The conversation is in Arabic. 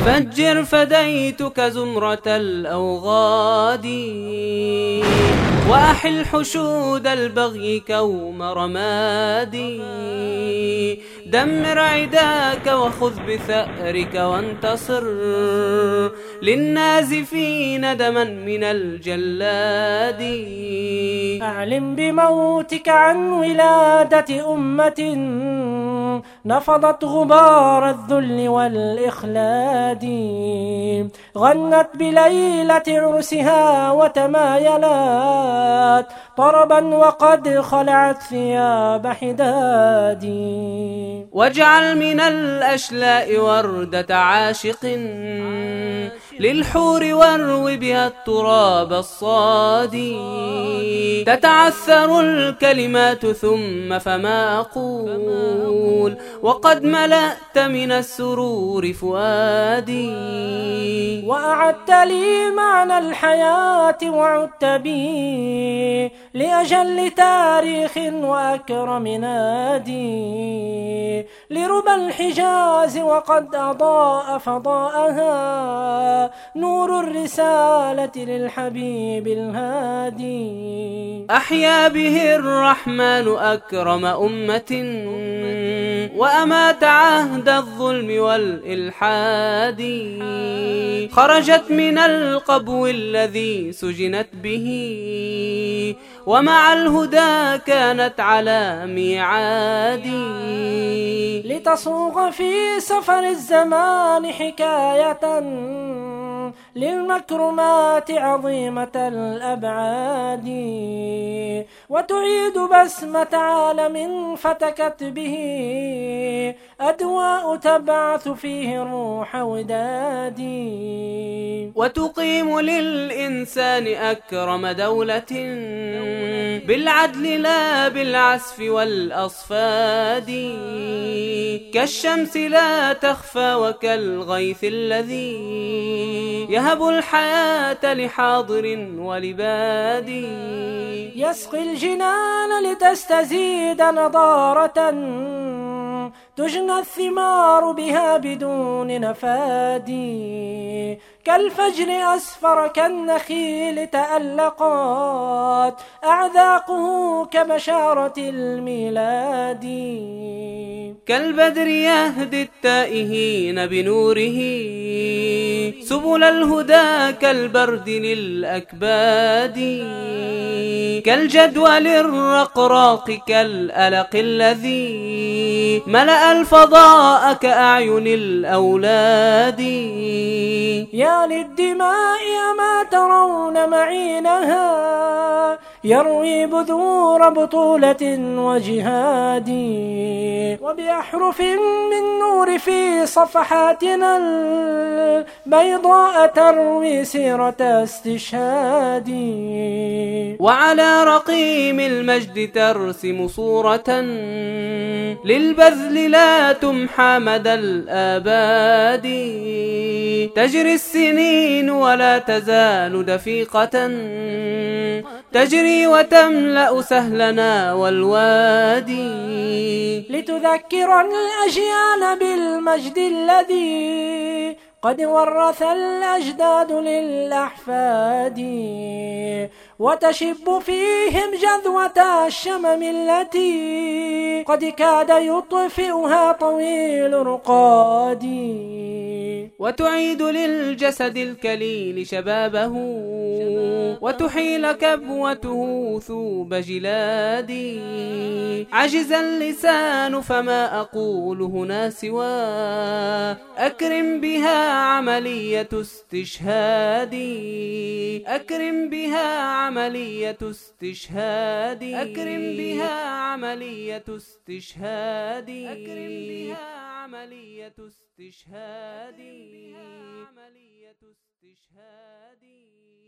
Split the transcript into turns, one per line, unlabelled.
فجر فديتك زمرة الأوغاد، وأحل حشود البغي كوم رمادي. دمر عداك وخذ بثأرك وانتصر للنازفين دما من الجلاد.
أعلم بموتك عن ولادة أمة نفضت غبار الذل والإخلاد، غنت بليلة عرسها وتمايلت طربا وقد خلعت ثياب حداد.
واجعل من الأشلاء وردة عاشق للحور واروي بها التراب الصادي. تتعثر الكلمات ثم فما أقول وقد ملأت من السرور فؤادي.
وأعدت لي معنى الحياة وعدت بي لأجل تاريخ وأكرم نادي. لربى الحجاز وقد أضاء فضاءها نور الرسالة للحبيب الهادي.
أحيا به الرحمن أكرم أمة وأمات عهد الظلم والإلحاد. خرجت من القبو الذي سجنت به ومع الهدى كانت على ميعاد.
لتصوغ في سفر الزمان حكاية للمكرمات عظيمة الأبعاد، وتعيد بسمة عالم فتكت به أدواء تبعث فيه روح وداد.
وتقيم للإنسان أكرم دولة بالعدل لا بالعسف والأصفاد. كالشمس لا تخفى وكالغيث الذي يهب الحياة لحاضر ولباد.
يسقي الجنان لتستزيد نضارة تجنى الثمار بها بدون نفاد. كالفجر أسفر كالنخيل تألقت أعذاقه كبشارة الميلاد.
كالبدر يهدي التائهين بنوره سبل الهدى كالبرد للأكباد. كالجدول الرقراق كالألق الذي ملأ الفضاء كأعين الأولاد.
يا للدماء أما ترون معينها يروي بذور بطولة وجهاد. وبأحرف من نور في صفحاتنا البيضاء تروي سيرة استشهاد.
وعلى رقيم المجد ترسم صورة للبذل لا تمحى مدى الآباد. تجري السنين ولا تزال دفيقة تجري وتملأ سهلنا والوادي.
لتذكر الأجيال بالمجد الذي قد ورث الأجداد للأحفاد. وتشب فيهم جذوة الشمم التي قد كاد يطفئها طويل رقاد.
وتعيد للجسد الكليل شبابه وتحيل كبوته ثوب جلاد. عجز اللسان فما أقول هنا سوى أكرم بها عملية استشهاد. أكرم بها عملية استشهاد. أكرم بها عملية استشهاد. أكرم بها عملية استشهاد. عملية استشهاد.